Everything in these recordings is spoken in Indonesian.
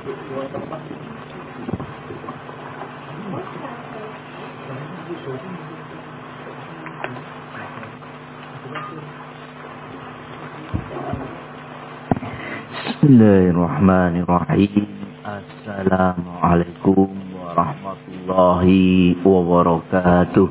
Bismillahirrahmanirrahim. Assalamualaikum warahmatullahi wabarakatuh.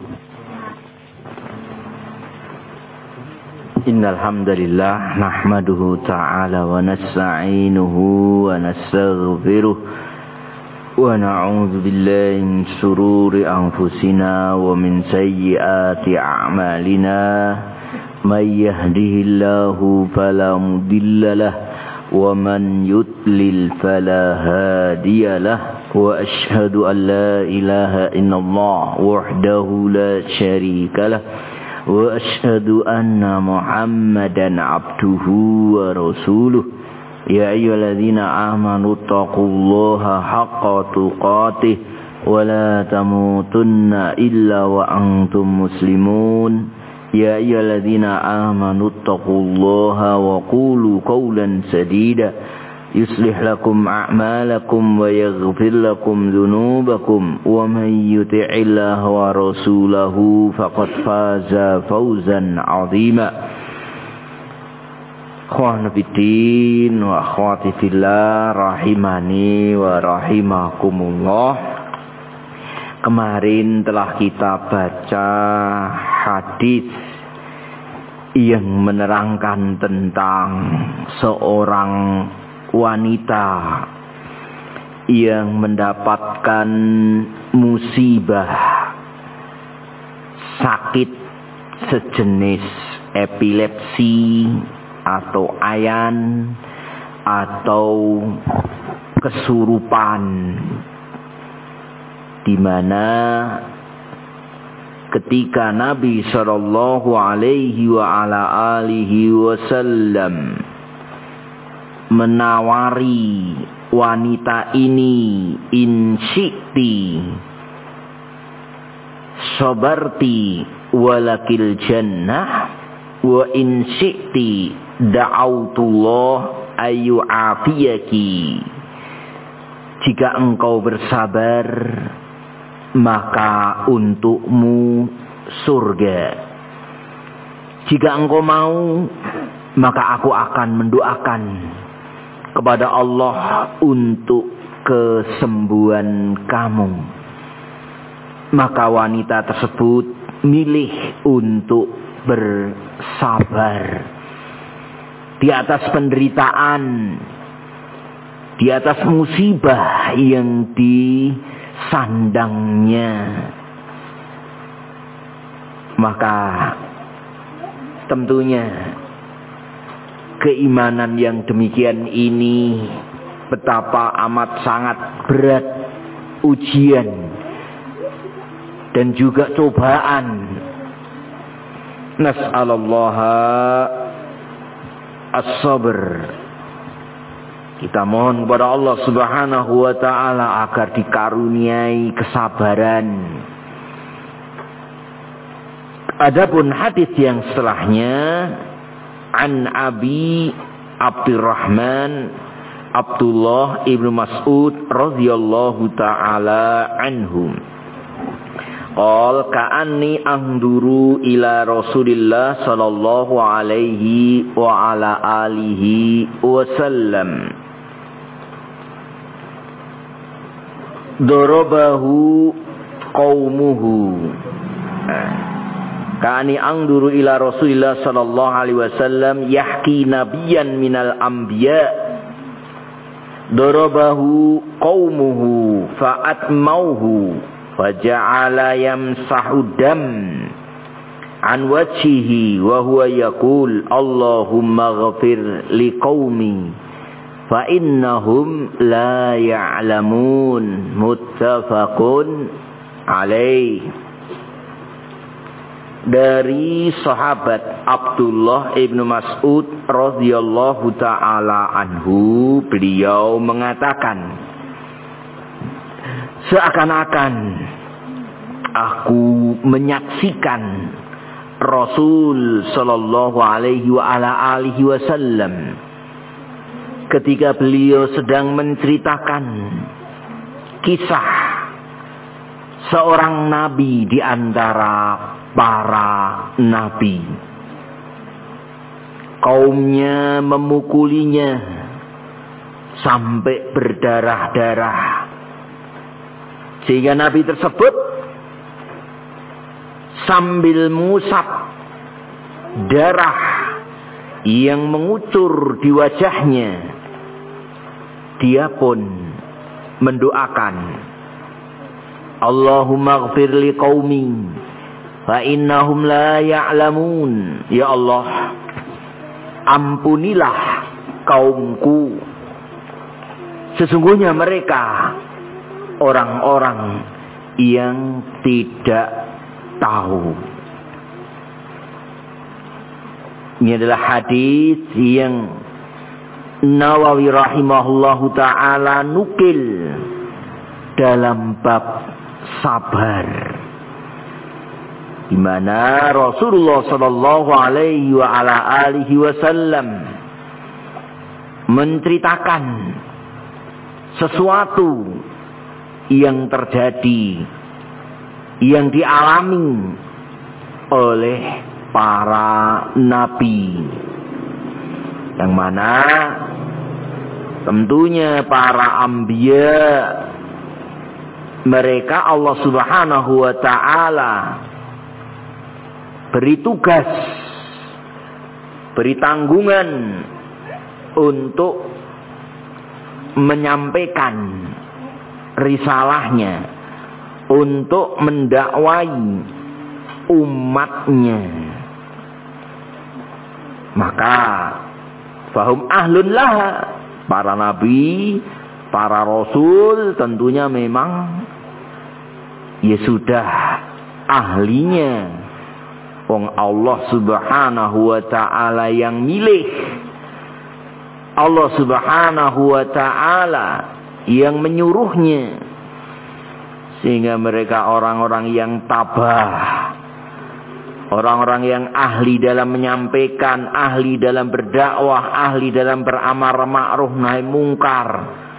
Innal hamdalillah nahmaduhu ta'ala wa nasta'inuhu wa nastaghfiruh wa na'udzu billahi min shururi anfusina wa min sayyiati a'malina. May yahdihillahu fala mudilla lahu wa man yudlil fala hadiya lahu wa asyhadu an la ilaha illallah wahdahu la syarika lahu wa asyhadu anna Muhammadan abduhu wa rasuluh. Ya ayyuhalladzina amanu taqullaha haqqa tuqatih wa la tamutunna illa wa antum muslimun. Ya ayyuhalladzina amanu taqullaha wa qulu qawlan sadida yuslih lakum a'malakum wa yaghfir lakum dhunubakum wa man yuti'illaha wa rasulahu faqad faza fawzan 'azima. Ikhwan fiddin wa akhwati fillah rahimani wa rahimakumullah. Kemarin telah kita baca hadis yang menerangkan tentang seorang wanita yang mendapatkan musibah sakit sejenis epilepsi atau ayan atau kesurupan, di mana ketika Nabi sallallahu alaihi wa ala alihi wasallam menawari wanita ini, in syi'ti sabarti walakil jannah wa in syi'ti da'autullah ayyu'afiyaki. Jika engkau bersabar, maka untukmu surga. Jika engkau mau, maka aku akan mendoakan kepada Allah untuk kesembuhan kamu. Maka wanita tersebut milih untuk bersabar di atas penderitaan, di atas musibah yang disandangnya. Maka tentunya keimanan yang demikian ini betapa amat sangat berat ujian dan juga cobaan. Nas'alallaha as-sabr. Kita mohon kepada Allah Subhanahu wa ta'ala agar dikaruniai kesabaran. Adapun hadis yang setelahnya, an Abi Abdurrahman Abdullah ibnu Mas'ud radhiyallahu ta'ala anhum. Qal ka'anni anduru ila Rasulillah sallallahu alaihi wa ala alihi wasallam. Darabahu qaumuhu. Ka'anni anduru ila Rasulillah sallallahu alaihi wasallam yahki nabiyan minal anbiya. Darabahu qaumuhu fa'atmauhu faja'ala yamsahu dam an wajhihi wa huwa yaqul Allahumma ghafir liqaumi fa innahum la ya'lamun. Muttafaqun alaih. Dari sahabat Abdullah ibnu Mas'ud radhiyallahu ta'ala anhu, beliau mengatakan, seakan-akan aku menyaksikan Rasul sallallahu alaihi wa ala alihi wasallam ketika beliau sedang menceritakan kisah seorang nabi di antara para nabi. Kaumnya memukulinya sampai berdarah-darah, sehingga nabi tersebut sambil mengusap darah yang mengucur di wajahnya, dia pun mendoakan, Allahumma ighfir li qaumi fa innahum la ya'lamun. Ya Allah, ampunilah kaumku, sesungguhnya mereka orang-orang yang tidak tahu. Ini adalah hadis yang Nawawi rahimahullahu ta'ala nukil dalam bab sabar, di mana Rasulullah sallallahu alaihi wa ala alihi wasallam menceritakan sesuatu yang terjadi, yang dialami oleh para nabi, yang mana tentunya para anbiya, mereka Allah subhanahu wa ta'ala beri tugas, beri tanggungan untuk menyampaikan risalahnya, untuk mendakwai umatnya. Maka fahum ahlun laha, para nabi, para rasul tentunya memang ya sudah ahlinya. Wong Allah subhanahu wa ta'ala yang milih, Allah subhanahu wa ta'ala yang menyuruhnya, sehingga mereka orang-orang yang tabah, orang-orang yang ahli dalam menyampaikan, ahli dalam berdakwah, ahli dalam beramar ma'ruf nahi mungkar.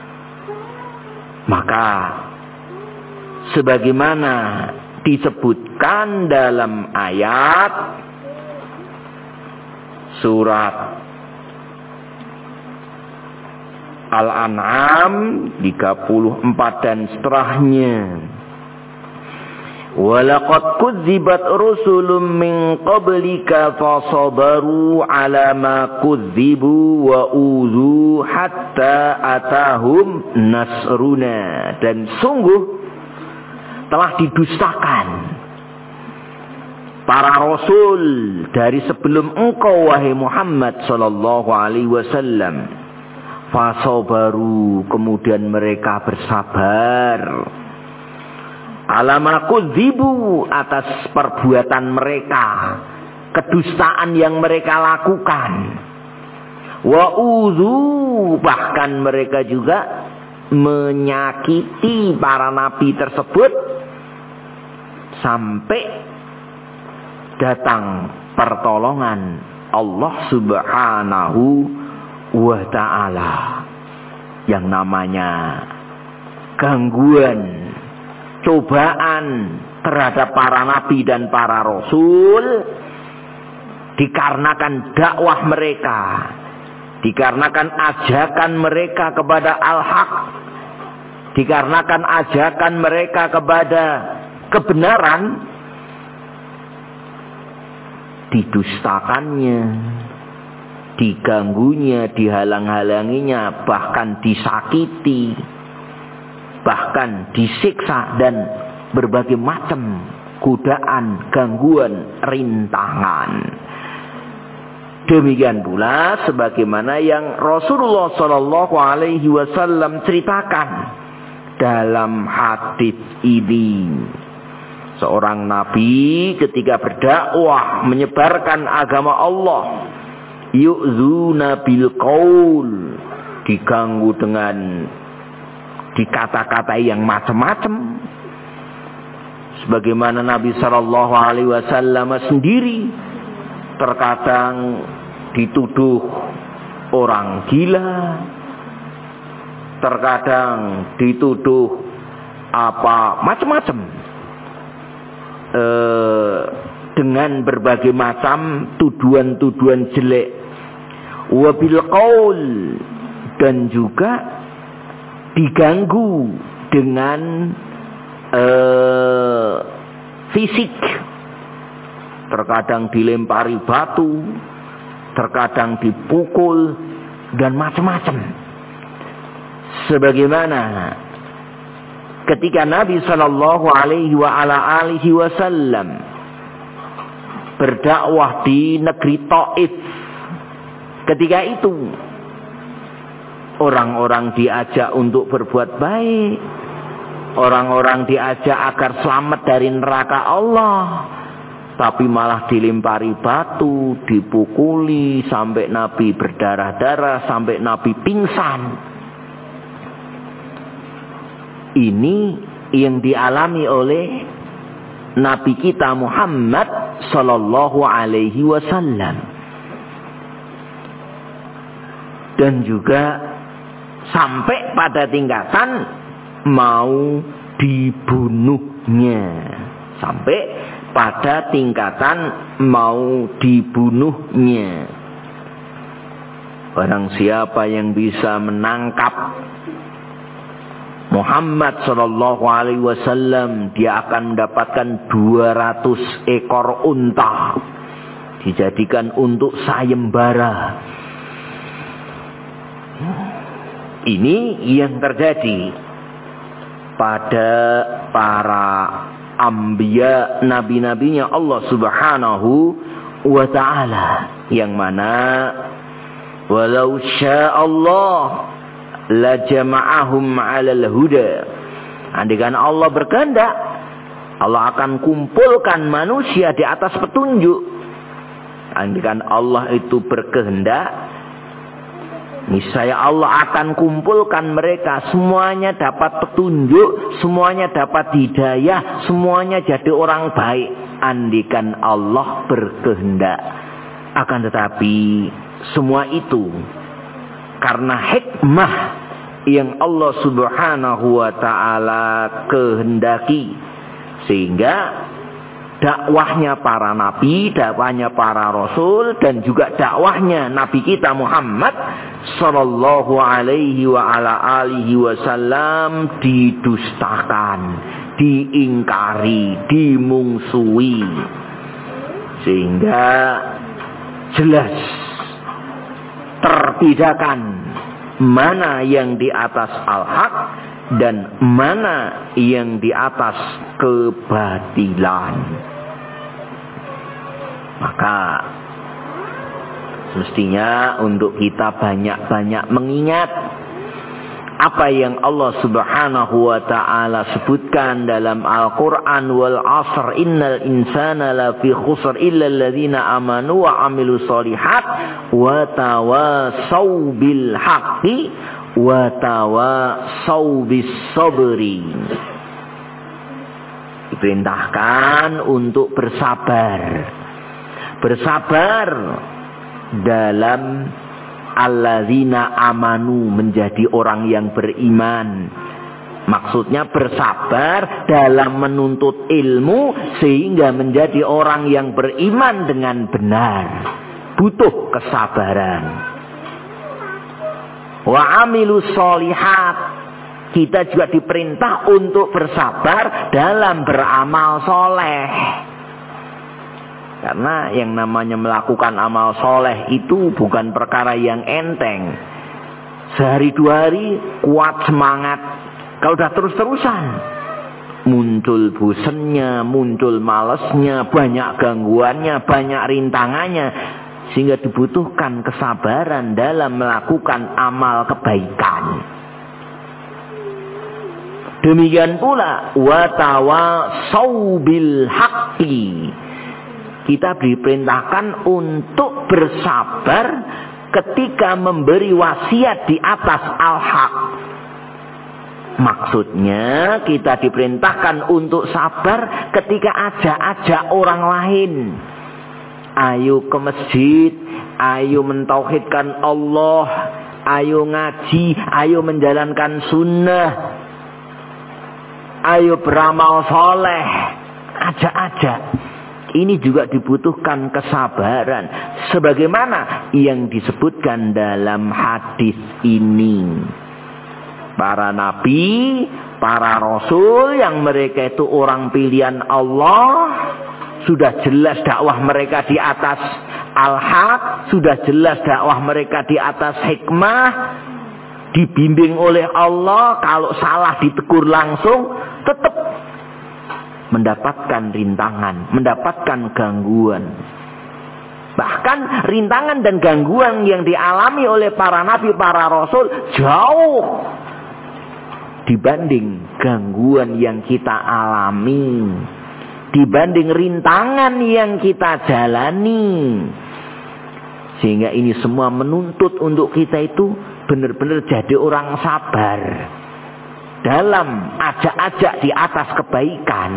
Maka sebagaimana disebutkan dalam ayat surat Al-An'am 34 dan setelahnya, walaqad kudzibat rusulun min qablika fasabaru ala ma kudzibu wa udzu hatta atahum nasruna. Dan sungguh telah didustakan para rasul dari sebelum engkau wahai Muhammad sallallahu alaihi wasallam. Fasabaru, kemudian mereka bersabar, alama kudzibu, atas perbuatan mereka, kedustaan yang mereka lakukan. Wa udzu, bahkan mereka juga menyakiti para nabi tersebut sampai datang pertolongan Allah subhanahu wa ta'ala. Yang namanya gangguan, cobaan terhadap para nabi dan para rasul dikarenakan dakwah mereka, dikarenakan ajakan mereka kepada al-haq, dikarenakan ajakan mereka kepada kebenaran, didustakannya, diganggunya, dihalang-halanginya, bahkan disakiti, bahkan disiksa, dan berbagai macam godaan, gangguan, rintangan. Demikian pula sebagaimana yang Rasulullah sallallahu alaihi wasallam ceritakan dalam hadis ini. Seorang nabi ketika berdakwah menyebarkan agama Allah, yu'zuna bil qaul, diganggu dengan dikata-katai yang macam-macam. Sebagaimana Nabi sallallahu alaihi wasallam sendiri terkadang dituduh orang gila, terkadang dituduh apa macam-macam, dengan berbagai macam tuduhan-tuduhan jelek, wabil qaul, dan juga diganggu dengan fisik, terkadang dilempari batu, terkadang dipukul dan macam-macam. Sebagaimana ketika Nabi sallallahu alaihi wasallam berdakwah di negeri Taif, ketika itu orang-orang diajak untuk berbuat baik, orang-orang diajak agar selamat dari neraka Allah, tapi malah dilempari batu, dipukuli sampai Nabi berdarah-darah, sampai Nabi pingsan. Ini yang dialami oleh Nabi kita Muhammad sallallahu alaihi wasallam. Dan juga sampai pada tingkatan mau dibunuhnya. Sampai pada tingkatan mau dibunuhnya. Barang siapa yang bisa menangkap Muhammad sallallahu alaihi wasallam, dia akan mendapatkan 200 ekor unta dijadikan untuk sayembara. Ini yang terjadi pada para anbiya, nabi-nabinya Allah Subhanahu wa ta'ala, yang mana walau sya'allah la jama'ahum 'alal huda. Andaikan Allah berkehendak, Allah akan kumpulkan manusia di atas petunjuk. Andaikan Allah itu berkehendak, niscaya Allah akan kumpulkan mereka, semuanya dapat petunjuk, semuanya dapat hidayah, semuanya jadi orang baik. Andaikan Allah berkehendak. Akan tetapi semua itu karena hikmah yang Allah Subhanahu wa ta'ala kehendaki, sehingga dakwahnya para nabi, dakwahnya para rasul, dan juga dakwahnya Nabi kita Muhammad sallallahu alaihi wasallam didustakan, diingkari, dimungsuhi, sehingga jelas terbedakan mana yang di atas al-haq dan mana yang di atas kebatilan. Maka semestinya untuk kita banyak-banyak mengingat apa yang Allah Subhanahu wa ta'ala sebutkan dalam Al-Quran, wal asr innal insana lafi khusr illa alladhina amanu wa amilu sholihat wa tawasaw bil haqqi wa tawasaw bis sabri. Diperintahkan untuk bersabar dalam alladzina amanu, menjadi orang yang beriman. Maksudnya bersabar dalam menuntut ilmu sehingga menjadi orang yang beriman dengan benar. Butuh kesabaran. Wa amilus sholihat, kita juga diperintah untuk bersabar dalam beramal soleh. Karena yang namanya melakukan amal soleh itu bukan perkara yang enteng. Sehari dua hari kuat semangat. Kalau udah terus-terusan, muncul bosennya, muncul malesnya, banyak gangguannya, banyak rintangannya. Sehingga dibutuhkan kesabaran dalam melakukan amal kebaikan. Demikian pula watawasaw bil haqqi, kita diperintahkan untuk bersabar ketika memberi wasiat di atas al-haq. Maksudnya kita diperintahkan untuk sabar ketika ajak-ajak orang lain. Ayo ke masjid, ayo mentauhidkan Allah, ayo ngaji, ayo menjalankan sunnah, ayo beramal soleh. Ajak-ajak. Ini juga dibutuhkan kesabaran. Sebagaimana yang disebutkan dalam hadis ini. Para nabi, para rasul yang mereka itu orang pilihan Allah. Sudah jelas dakwah mereka di atas al-haq. Sudah jelas dakwah mereka di atas hikmah. Dibimbing oleh Allah. Kalau salah ditegur langsung. Tetap mendapatkan rintangan, mendapatkan gangguan. Bahkan rintangan dan gangguan yang dialami oleh para nabi, para rasul jauh dibanding gangguan yang kita alami, dibanding rintangan yang kita jalani. Sehingga ini semua menuntut untuk kita itu benar-benar jadi orang sabar dalam ajak-ajak di atas kebaikan.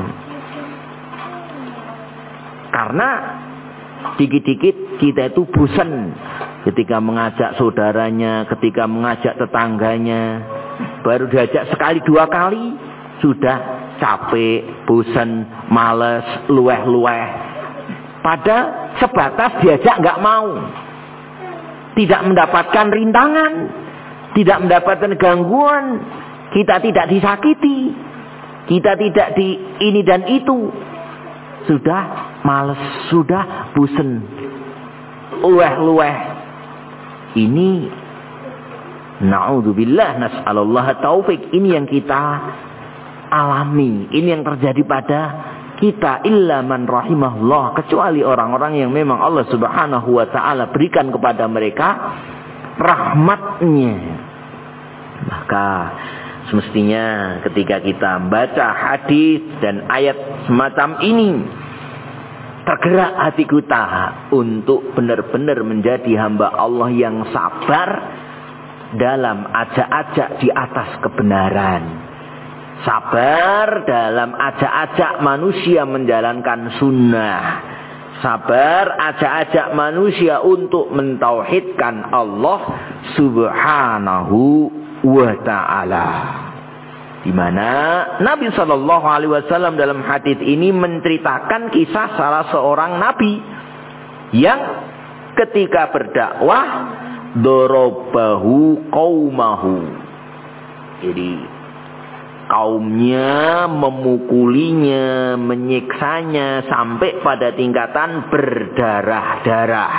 Karena dikit-dikit kita itu bosan ketika mengajak saudaranya, ketika mengajak tetangganya. Baru diajak sekali dua kali sudah capek, bosan, males, luweh-luweh. Pada sebatas diajak nggak mau. Tidak mendapatkan rintangan, tidak mendapatkan gangguan. Kita tidak disakiti. Kita tidak di ini dan itu. Sudah males, sudah bosan. Luweh-luweh. Ini na'udzubillah, nas'alullah taufik. Ini yang kita alami. Ini yang terjadi pada kita. Illa man rahimahullah. Kecuali orang-orang yang memang Allah subhanahu wa ta'ala berikan kepada mereka rahmatnya. Maka semestinya ketika kita membaca hadis dan ayat semacam ini, tergerak hati kita untuk benar-benar menjadi hamba Allah yang sabar dalam ajak-ajak di atas kebenaran. Sabar dalam ajak-ajak manusia menjalankan sunnah. Sabar ajak-ajak manusia untuk mentauhidkan Allah subhanahu wa ta'ala. Di mana Nabi sallallahu alaihi wasallam dalam hadis ini menceritakan kisah salah seorang nabi yang ketika berdakwah dorobahu qaumahu. Jadi kaumnya memukulinya, menyiksanya sampai pada tingkatan berdarah-darah,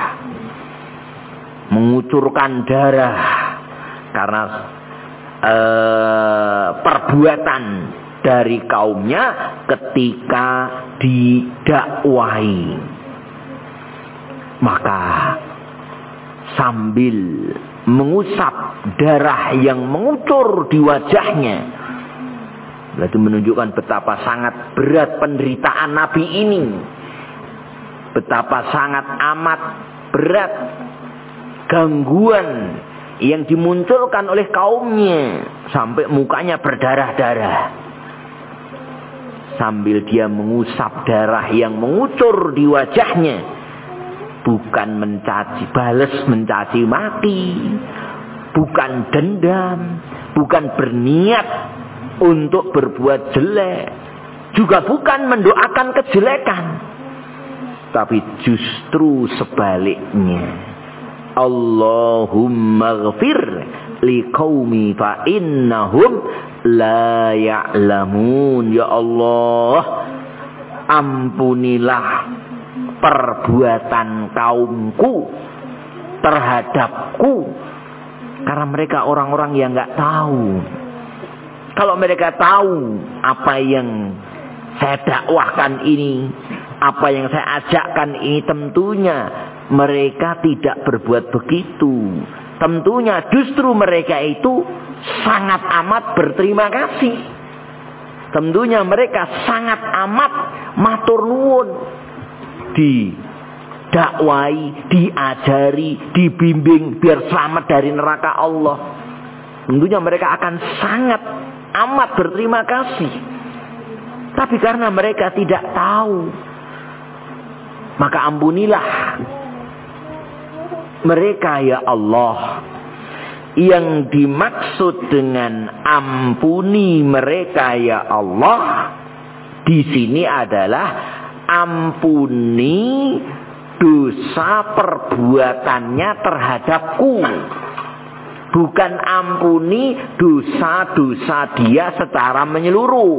mengucurkan darah karena perbuatan dari kaumnya ketika didakwahi. Maka sambil mengusap darah yang mengucur di wajahnya, berarti menunjukkan betapa sangat berat penderitaan Nabi ini, betapa sangat amat berat gangguan yang dimunculkan oleh kaumnya sampai mukanya berdarah-darah. Sambil dia mengusap darah yang mengucur di wajahnya, bukan mencaci, balas mencaci maki, bukan dendam, bukan berniat untuk berbuat jelek, juga bukan mendoakan kejelekan, tapi justru sebaliknya. Allahumma ghfir liqaumi fa innahum la ya'lamun. Ya Allah, ampunilah perbuatan kaumku terhadapku, karena mereka orang-orang yang enggak tahu. Kalau mereka tahu apa yang saya dakwahkan ini, apa yang saya ajakkan ini, tentunya mereka tidak berbuat begitu. Tentunya justru mereka itu sangat amat berterima kasih. Tentunya mereka sangat amat matur nuwun, didakwai, diajari, dibimbing biar selamat dari neraka Allah. Tentunya mereka akan sangat amat berterima kasih. Tapi karena mereka tidak tahu, maka ampunilah mereka ya Allah. yang dimaksud dengan ampuni mereka ya Allah di sini adalah ampuni dosa perbuatannya terhadapku. Bukan ampuni dosa-dosa dia secara menyeluruh.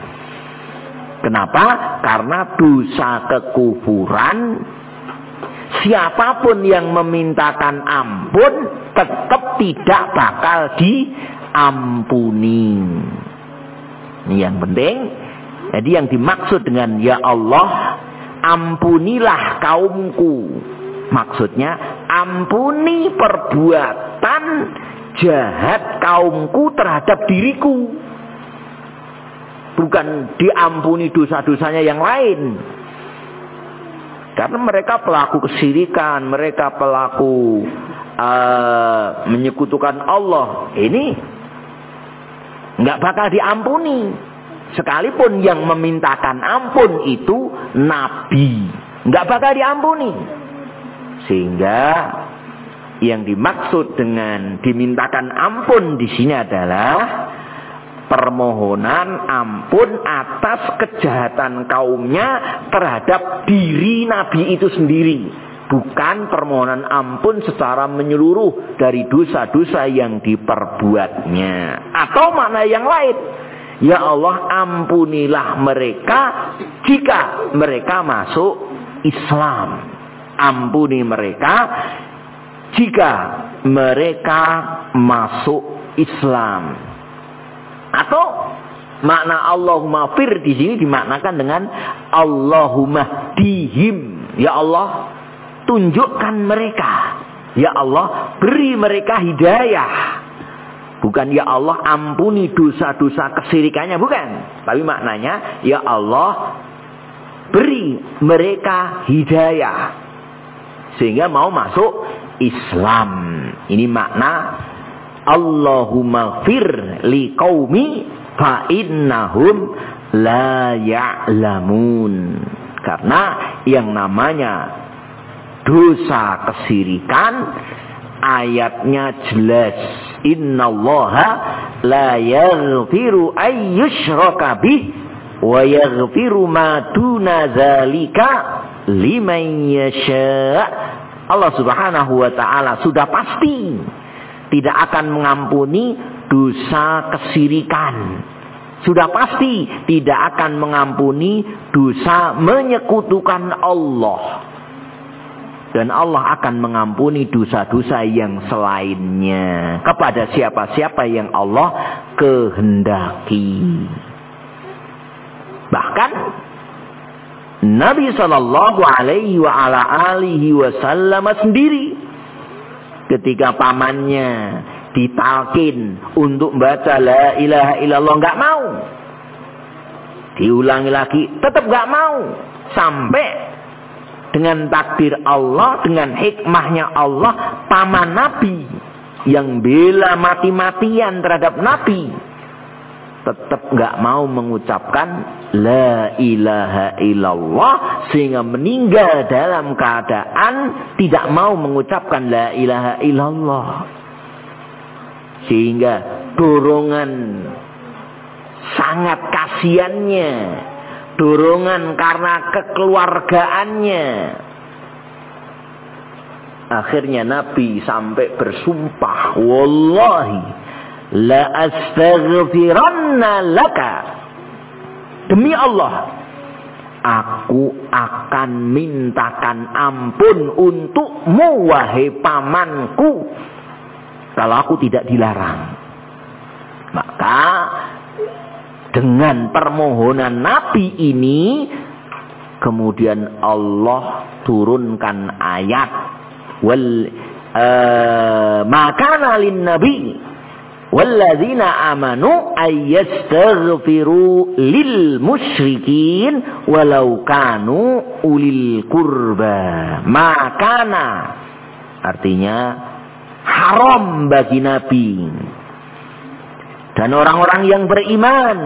Kenapa? Karena dosa kekufuran, siapapun yang memintakan ampun tetap tidak bakal diampuni. Ini yang penting. Jadi yang dimaksud dengan ya Allah, ampunilah kaumku. Maksudnya ampuni perbuatan jahat kaumku terhadap diriku. Bukan diampuni dosa-dosanya yang lain. Karena mereka pelaku kesyirikan, mereka pelaku menyekutukan Allah. Ini nggak bakal diampuni. Sekalipun yang memintakan ampun itu Nabi, nggak bakal diampuni. Sehingga yang dimaksud dengan dimintakan ampun di sini adalah permohonan ampun atas kejahatan kaumnya terhadap diri Nabi itu sendiri. Bukan permohonan ampun secara menyeluruh dari dosa-dosa yang diperbuatnya. Atau makna yang lain. Ya Allah, ampunilah mereka jika mereka masuk Islam. Ampuni mereka jika mereka masuk Islam. Atau makna Allahumma fir di sini dimaknakan dengan Allahumma dihim. Ya Allah, tunjukkan mereka. Ya Allah, beri mereka hidayah. Bukan ya Allah, ampuni dosa-dosa kesyirikannya, bukan. Tapi maknanya ya Allah, beri mereka hidayah sehingga mau masuk Islam. Ini makna Allahumma fir li qaumi fa innahum la ya'lamun. Karena yang namanya dosa kesyirikan ayatnya jelas. Innallaha la yaghfiru ayyushraka bih wa yaghfiru ma duna dzalika liman yasha. Allah Subhanahu wa taala sudah pasti tidak akan mengampuni dosa kesyirikan. Sudah pasti tidak akan mengampuni dosa menyekutukan Allah. Dan Allah akan mengampuni dosa-dosa yang selainnya kepada siapa-siapa yang Allah kehendaki. Bahkan Nabi Shallallahu Alaihi Wasallam sendiri ketika pamannya ditalkin untuk baca la ilaha illallah nggak mau, diulangi lagi tetap nggak mau, sampai dengan takdir Allah, dengan hikmahnya Allah, paman Nabi yang bela mati-matian terhadap Nabi tetap nggak mau mengucapkan la ilaha illallah, sehingga meninggal dalam keadaan tidak mau mengucapkan la ilaha illallah. Sehingga dorongan sangat kasihannya, dorongan karena kekeluargaannya, akhirnya Nabi sampai bersumpah, wallahi la astaghfiranna laka, demi Allah aku akan mintakan ampun untukmu wahai pamanku kalau aku tidak dilarang. Maka dengan permohonan Nabi ini kemudian Allah turunkan ayat makana lin nabi walladzina amanu ayyastaghfiru lil musyrikin walau kanu ulil qurba. Makana artinya haram bagi Nabi dan orang-orang yang beriman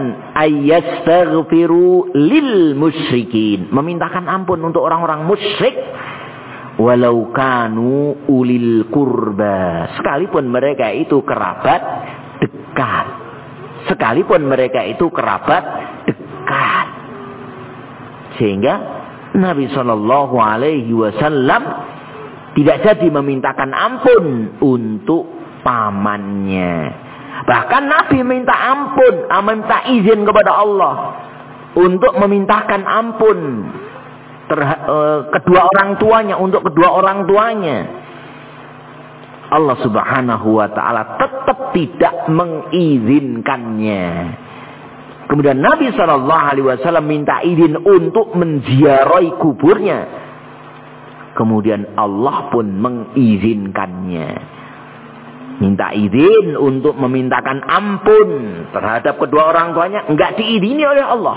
ayyastaghfiru lil musyrikin, memintakan ampun untuk orang-orang musyrik, walau kanu ulil qurba, sekalipun mereka itu kerabat dekat. Sekalipun mereka itu kerabat dekat. Sehingga Nabi Shallallahu Alaihi Wasallam tidak jadi memintakan ampun untuk pamannya. Bahkan Nabi minta ampun, minta izin kepada Allah untuk memintakan ampun kedua orang tuanya, untuk kedua orang tuanya. Allah Subhanahu wa taala tetap tidak mengizinkannya. Kemudian Nabi sallallahu alaihi wasallam minta izin untuk menziarahi kuburnya. Kemudian Allah pun mengizinkannya. Minta izin untuk memintakan ampun terhadap kedua orang tuanya, enggak diizini oleh Allah.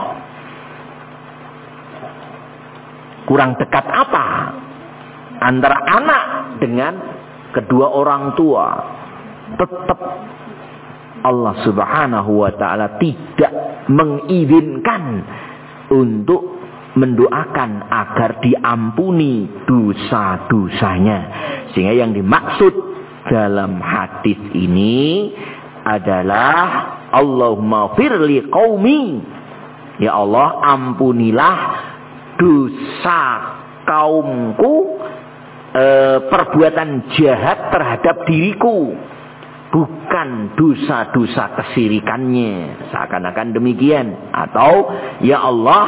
Kurang dekat apa antara anak dengan kedua orang tua? Tetap Allah Subhanahu wa taala tidak mengizinkan untuk mendoakan agar diampuni dosa-dosanya. Sehingga yang dimaksud dalam hadis ini adalah Allahumma firli qaumi, ya Allah ampunilah dosa kaumku, perbuatan jahat terhadap diriku, bukan dosa-dosa kesirikannya, seakan-akan demikian. Atau ya Allah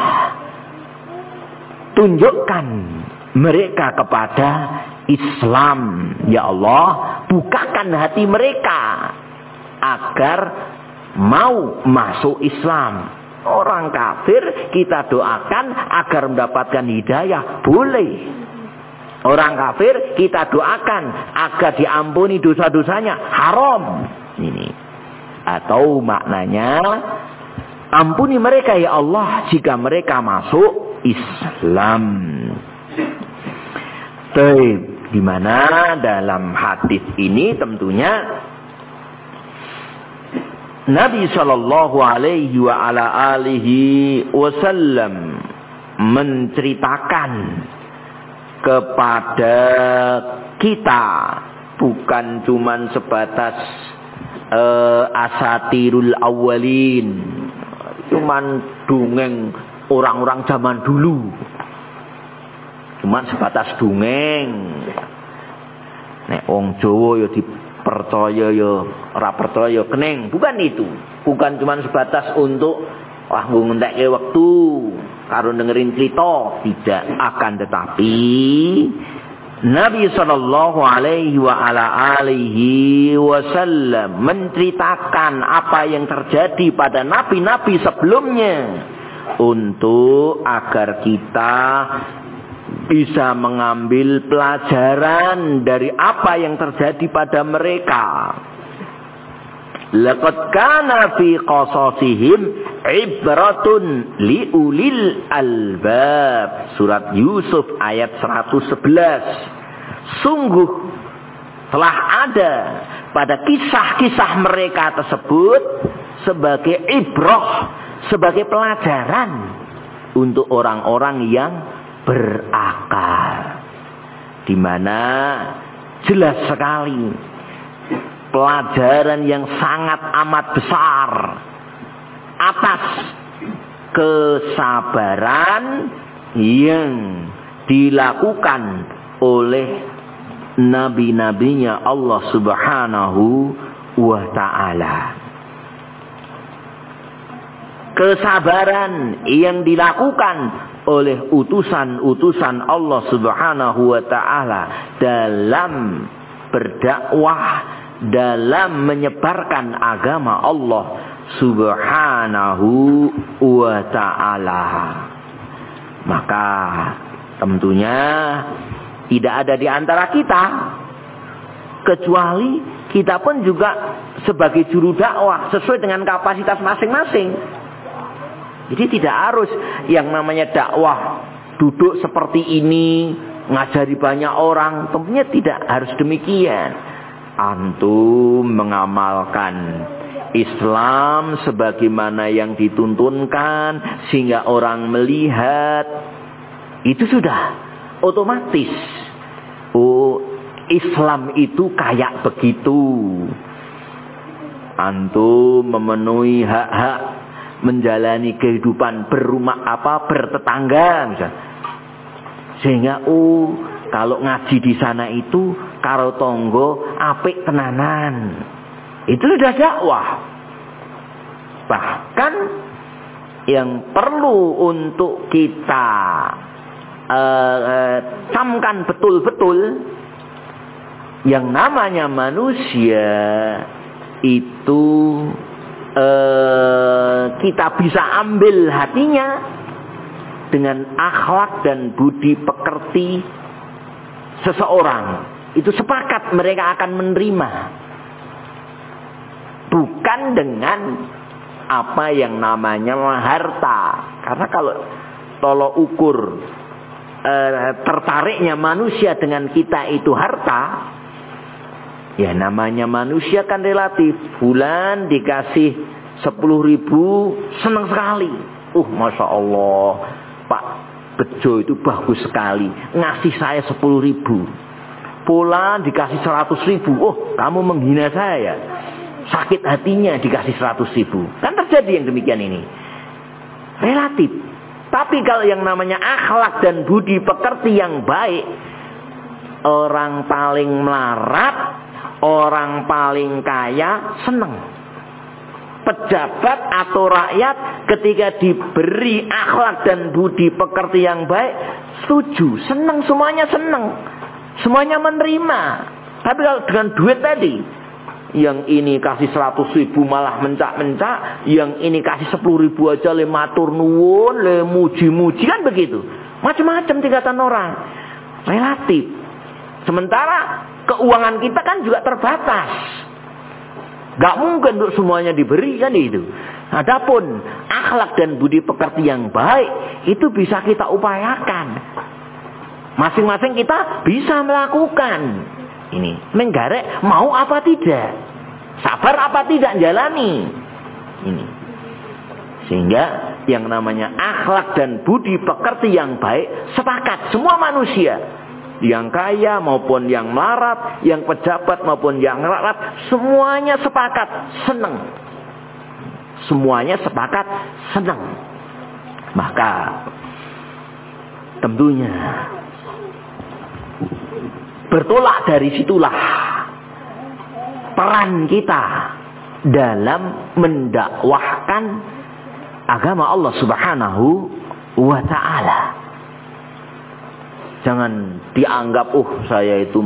tunjukkan mereka kepada Islam, ya Allah bukakan hati mereka agar mau masuk Islam. Orang kafir kita doakan agar mendapatkan hidayah, boleh. Orang kafir kita doakan agar diampuni dosa-dosanya, haram. Ini. Atau maknanya, ampuni mereka ya Allah jika mereka masuk Islam. Di mana dalam hadis ini tentunya Nabi Shallallahu Alaihi Wasallam menceritakan kepada kita, bukan cuman sebatas asatirul awalin, cuman dongeng orang-orang zaman dulu, cuman sebatas dongeng. Nek wong Jawa ya percaya ya ora percaya keneng, bukan itu. Bukan cuma sebatas untuk wah ngentekke waktu karo dengerin cerita, tidak. Akan tetapi Nabi sallallahu alaihi wasallam menceritakan apa yang terjadi pada nabi-nabi sebelumnya untuk agar kita bisa mengambil pelajaran dari apa yang terjadi pada mereka. Laqad kana fi qasasihim ibratun liulil albab. Surat Yusuf ayat 111. Sungguh telah ada pada kisah-kisah mereka tersebut sebagai ibrah, sebagai pelajaran untuk orang-orang yang berakal, di mana jelas sekali pelajaran yang sangat amat besar atas kesabaran yang dilakukan oleh nabi-nabinya Allah Subhanahu wa ta'ala. Kesabaran yang dilakukan oleh utusan-utusan Allah Subhanahu wa ta'ala dalam berdakwah, dalam menyebarkan agama Allah Subhanahu wa ta'ala. Maka tentunya tidak ada di antara kita kecuali kita pun juga sebagai juru dakwah sesuai dengan kapasitas masing-masing. Jadi tidak harus yang namanya dakwah duduk seperti ini, ngajari banyak orang. Tentunya tidak harus demikian. Antum mengamalkan Islam sebagaimana yang dituntunkan sehingga orang melihat, itu sudah otomatis. Oh, Islam itu kayak begitu. Antum memenuhi hak-hak menjalani kehidupan bertetangga misalnya. Sehingga kalau ngaji di sana itu karo tonggo apik tenanan. Itu sudah dakwah. Bahkan yang perlu untuk kita camkan betul-betul, yang namanya manusia itu kita bisa ambil hatinya dengan akhlak dan budi pekerti seseorang. Itu sepakat mereka akan menerima. Bukan dengan apa yang namanya harta. Karena kalau tolok ukur tertariknya manusia dengan kita itu harta, ya namanya manusia kan relatif. Bulan dikasih 10.000 senang sekali. Masya Allah, Pak Bejo itu bagus sekali, ngasih saya 10.000. Bulan dikasih 100.000. Kamu menghina saya. Sakit hatinya dikasih 100.000. Kan terjadi yang demikian ini. Relatif. Tapi kalau yang namanya akhlak dan budi pekerti yang baik, orang paling melarat, orang paling kaya senang. Pejabat atau rakyat ketika diberi akhlak dan budi pekerti yang baik, setuju, senang, semuanya senang. Semuanya menerima. Tapi kalau dengan duit tadi, yang ini kasih 100.000 malah mencak-mencak, yang ini kasih 10.000 aja le matur nuwun, le muji-muji, kan begitu. Macam-macam tingkatan orang. Relatif. Sementara keuangan kita kan juga terbatas. Gak mungkin untuk semuanya diberi, kan itu. Adapun akhlak dan budi pekerti yang baik itu bisa kita upayakan. Masing-masing kita bisa melakukan. Ini menggarek mau apa tidak, sabar apa tidak jalani. Ini sehingga yang namanya akhlak dan budi pekerti yang baik sepakat semua manusia, yang kaya maupun yang melarat, yang pejabat maupun yang rakyat, semuanya sepakat senang. Semuanya sepakat senang. Maka tentunya bertolak dari situlah peran kita dalam mendakwahkan agama Allah Subhanahu wa ta'ala. Jangan dianggap saya itu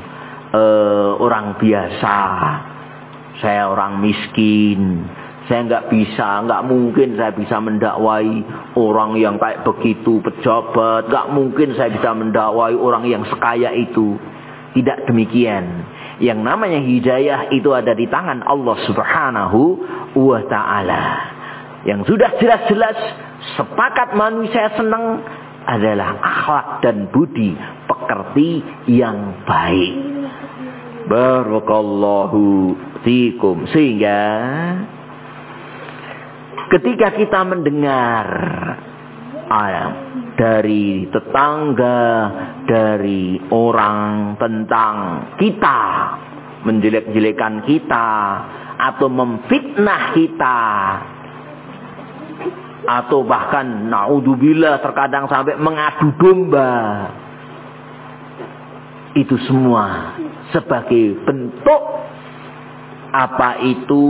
orang biasa, saya orang miskin, saya nggak mungkin saya bisa mendakwai orang yang kayak begitu, pejabat, nggak mungkin saya bisa mendakwai orang yang sekaya itu. Tidak demikian. Yang namanya hidayah itu ada di tangan Allah Subhanahu wa ta'ala. Yang sudah jelas-jelas sepakat manusia senang adalah akhlak dan budi pekerti yang baik. Barakallahu fikum. Sehingga ketika kita mendengar dari tetangga, dari orang tentang kita, menjelek-jelekan kita, atau memfitnah kita, atau bahkan naudzubillah terkadang sampai mengadu domba, itu semua sebagai bentuk apa itu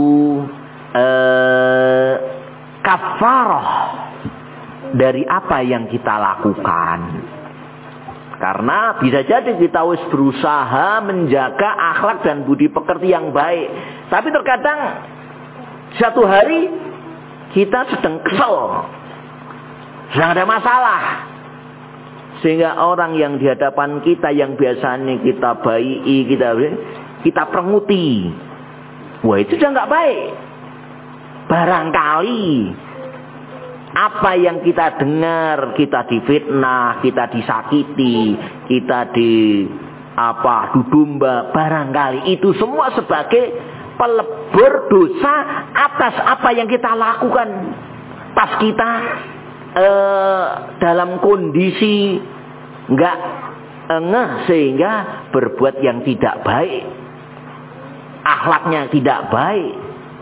kafarah dari apa yang kita lakukan. Karena bisa jadi kita harus berusaha menjaga akhlak dan budi pekerti yang baik, tapi terkadang satu hari kita sedang kesel, sedang ada masalah, sehingga orang yang di hadapan kita yang biasanya kita baiki, kita perenguti, wah itu sudah nggak baik. Barangkali apa yang kita dengar, kita difitnah, kita disakiti, kita dudumba, barangkali itu semua sebagai pelebur dosa atas apa yang kita lakukan pas kita dalam kondisi nggak engeh sehingga berbuat yang tidak baik, akhlaknya tidak baik.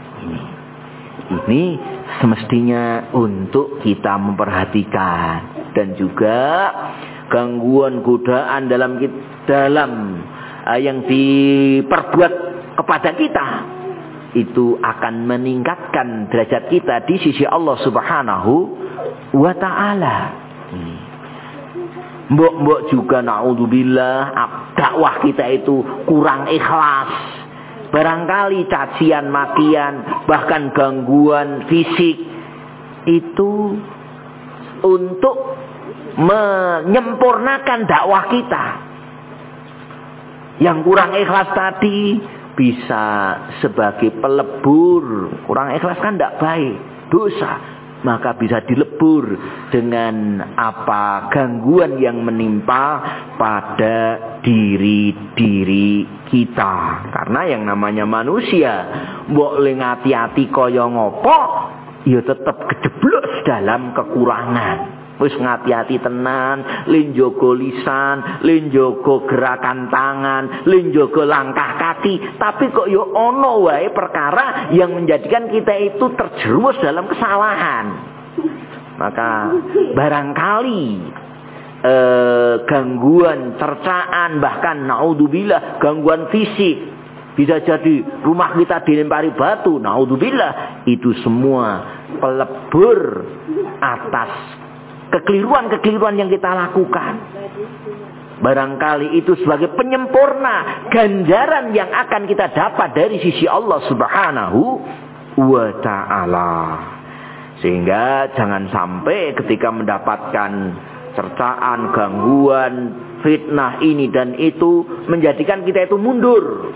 Ini semestinya untuk kita memperhatikan. Dan juga gangguan godaan dalam yang diperbuat kepada kita itu akan meningkatkan derajat kita di sisi Allah Subhanahu wa ta'ala. Mbok juga naudzubillah dakwah kita itu kurang ikhlas. Barangkali cacian, makian, bahkan gangguan fisik itu untuk menyempurnakan dakwah kita. Yang kurang ikhlas tadi bisa sebagai pelebur. Kurang ikhlas kan tidak baik, dosa. Maka bisa dilebur dengan apa gangguan yang menimpa pada diri kita. Karena yang namanya manusia, mbok ling hati-hati kaya ngopo, ya tetap kejeblok dalam kekurangan. Wis ngati-hati tenan, lin njogo lisan, lin njogo gerakan tangan, lin njogo langkah kaki, tapi kok yo ono wae perkara yang menjadikan kita itu terjerumus dalam kesalahan. Maka barangkali gangguan cercaan, bahkan naudzubillah gangguan fisik, bisa jadi rumah kita dilempari batu, naudzubillah, itu semua pelebur atas kekeliruan-kekeliruan yang kita lakukan. Barangkali itu sebagai penyempurna ganjaran yang akan kita dapat dari sisi Allah Subhanahu wa ta'ala. Sehingga jangan sampai ketika mendapatkan cercaan, gangguan, fitnah ini dan itu menjadikan kita itu mundur.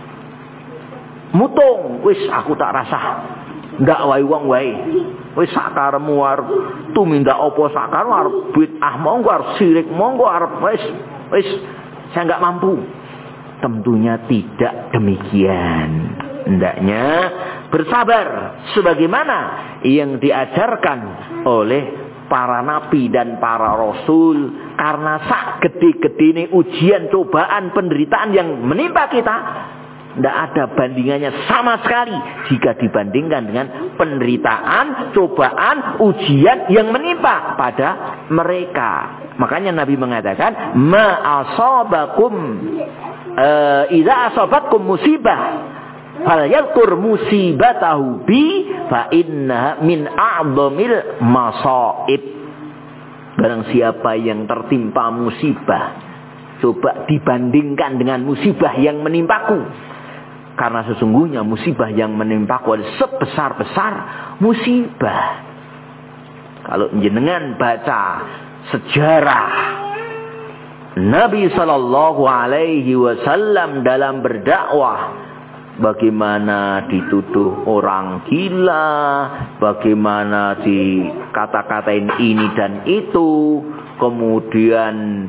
Mutung, wis aku tak rasa ndak wae wong wae. Wis sakaremu arep tumindak apa sakaremu arep bid'ah monggo, arep syirik monggo, arep wis saya enggak mampu. Tentunya tidak demikian. Hendaknya bersabar sebagaimana yang diajarkan oleh para nabi dan para rasul. Karena sak gede-gedene ujian, cobaan, penderitaan yang menimpa kita, tidak ada bandingannya sama sekali jika dibandingkan dengan penderitaan, cobaan, ujian yang menimpa pada mereka. Makanya Nabi mengatakan, ma asabakum idza asabatkum musibah falyadhkur musibatahu bi fa inna min a'dhamil masaib. Barang siapa yang tertimpa musibah, coba dibandingkan dengan musibah yang menimpaku. Karena sesungguhnya musibah yang menimpaku adalah sebesar-besar musibah. Kalau jenengan baca sejarah Nabi Sallallahu Alaihi Wasallam dalam berdakwah, bagaimana dituduh orang gila, bagaimana dikata-katain ini dan itu, kemudian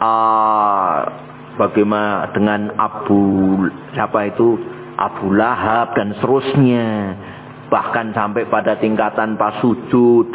bagaimana dengan Abu Lahab dan seterusnya, bahkan sampai pada tingkatan pas sujud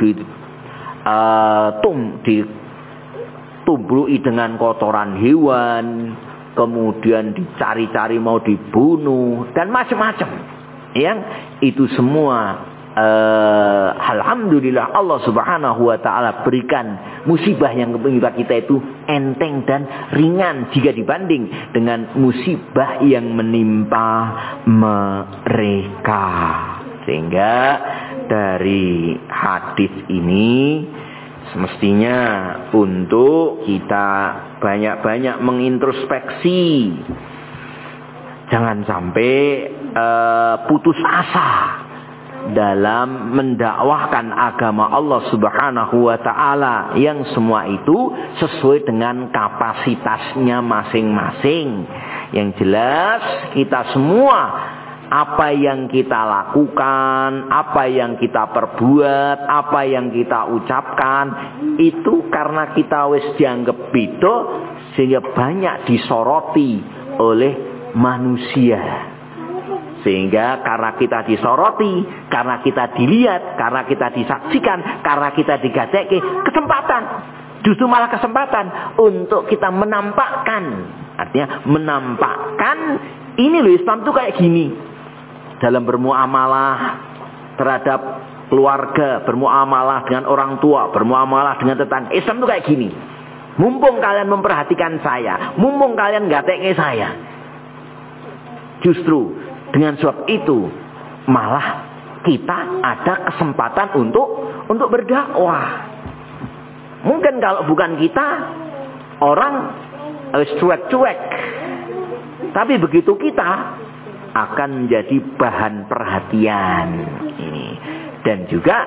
ditumbui dengan kotoran hewan, kemudian dicari-cari mau dibunuh dan macam-macam. Yang itu semua alhamdulillah Allah Subhanahu wa ta'ala berikan musibah yang menimpa kita itu enteng dan ringan jika dibanding dengan musibah yang menimpa mereka. Sehingga dari hadis ini semestinya untuk kita banyak-banyak mengintrospeksi. Jangan sampai putus asa dalam mendakwahkan agama Allah Subhanahu wa ta'ala, yang semua itu sesuai dengan kapasitasnya masing-masing. Yang jelas kita semua, apa yang kita lakukan, apa yang kita perbuat, apa yang kita ucapkan, itu karena kita wis dianggap beda sehingga banyak disoroti oleh manusia. Sehingga karena kita disoroti, karena kita dilihat, karena kita disaksikan, karena kita digadeki, kesempatan Justru malah kesempatan untuk kita menampakkan. Artinya menampakkan ini loh Islam tuh kayak gini. Dalam bermuamalah terhadap keluarga, bermuamalah dengan orang tua, bermuamalah dengan tetangga. Islam tuh kayak gini. Mumpung kalian memperhatikan saya, mumpung kalian nggak teke saya. Justru dengan sebab itu malah kita ada kesempatan untuk berdakwah. Mungkin kalau bukan kita, orang cuek-cuek. Tapi begitu kita akan menjadi bahan perhatian. Dan juga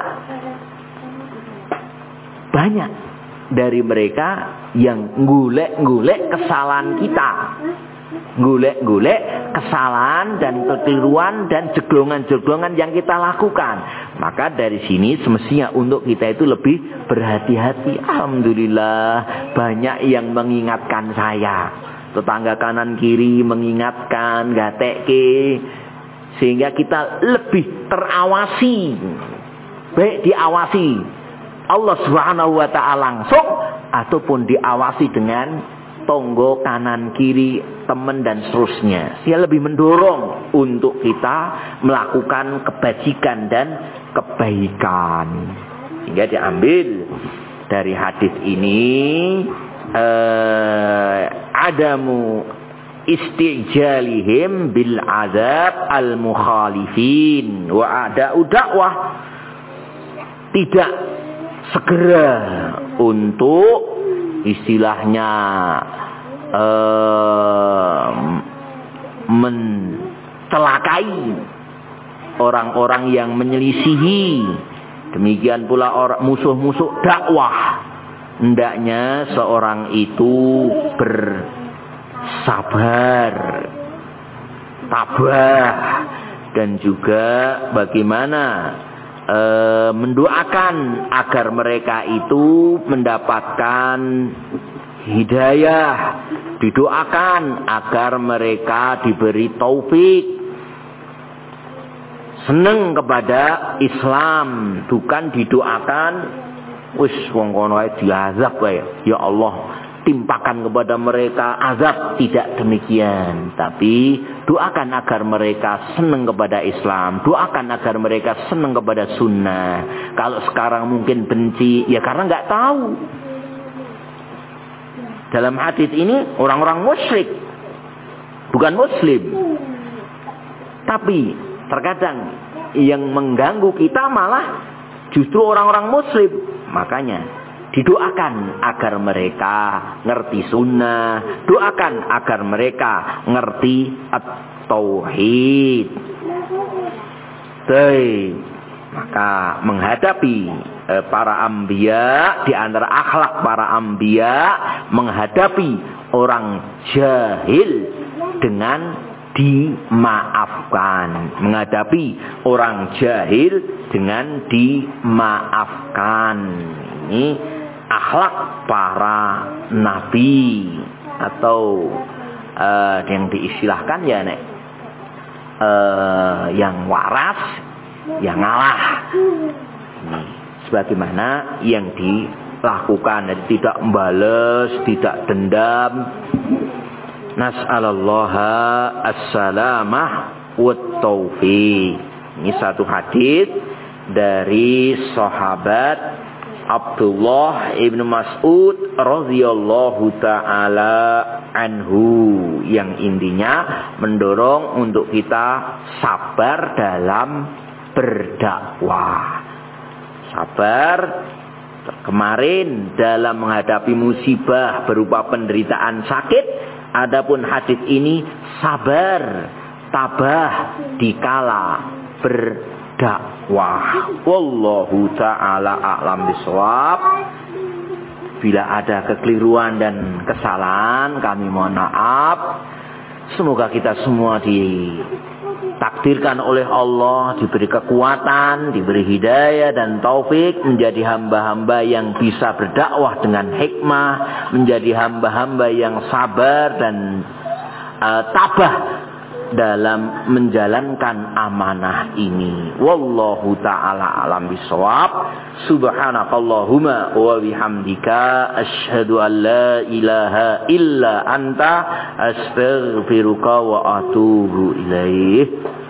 banyak dari mereka yang ngulek-ngulek kesalahan kita. Ngulek-ngulek kesalahan dan kekeliruan dan jeglongan-jeglongan yang kita lakukan. Maka dari sini semestinya untuk kita itu lebih berhati-hati. Alhamdulillah banyak yang mengingatkan saya. Tetangga kanan kiri mengingatkan, gateke, sehingga kita lebih terawasi. Baik diawasi Allah Subhanahu wa ta'ala langsung ataupun diawasi dengan tonggo kanan kiri, teman dan seterusnya. Dia lebih mendorong untuk kita melakukan kebajikan dan kebaikan. Sehingga diambil dari hadis ini adamu istijalihim bil azab al mukhalifin wa ada'u dakwah. Tidak segera untuk istilahnya mencelakai orang-orang yang menyelisihi. Demikian pula musuh-musuh dakwah. Hendaknya seorang itu bersabar, tabah, dan juga bagaimana mendoakan agar mereka itu mendapatkan hidayah, didoakan agar mereka diberi taufik, senang kepada Islam, bukan didoakan wis wong kono ae diazab wae ya Allah, timpakan kepada mereka azab. Tidak demikian, tapi doakan agar mereka senang kepada Islam, doakan agar mereka senang kepada sunnah. Kalau sekarang mungkin benci, ya karena nggak tahu. Dalam hadis ini orang-orang musyrik, bukan muslim. Tapi terkadang yang mengganggu kita malah justru orang-orang muslim. Makanya didoakan agar mereka ngerti sunnah, doakan agar mereka ngerti at-tauhid. Maka menghadapi para anbiya, di antara akhlak para anbiya menghadapi orang jahil dengan dimaafkan. Menghadapi orang jahil dengan dimaafkan. Ini akhlak para nabi, atau yang diistilahkan ya yang waras, yang ngalah. Ini sebagaimana yang dilakukan, jadi tidak membales, tidak dendam. Nas'alallaha as-salamah wa taufiq. Ini satu hadis dari sahabat Abdullah ibnu Mas'ud radhiyallahu ta'ala anhu, yang intinya mendorong untuk kita sabar dalam berdakwah. Sabar kemarin dalam menghadapi musibah berupa penderitaan sakit. Adapun hadis ini sabar, tabah dikala berdakwah. Wallahu ta'ala a'lam bishawab. Bila ada kekeliruan dan kesalahan, kami mohon maaf. Semoga kita semua ditakdirkan oleh Allah, diberi kekuatan, diberi hidayah dan taufik, menjadi hamba-hamba yang bisa berdakwah dengan hikmah, menjadi hamba-hamba yang sabar dan tabah dalam menjalankan amanah ini. Wallahu ta'ala alam bisawab. Subhanakallahumma wa bihamdika asyhadu an la ilaha illa anta astaghfiruka wa atubu ilaih.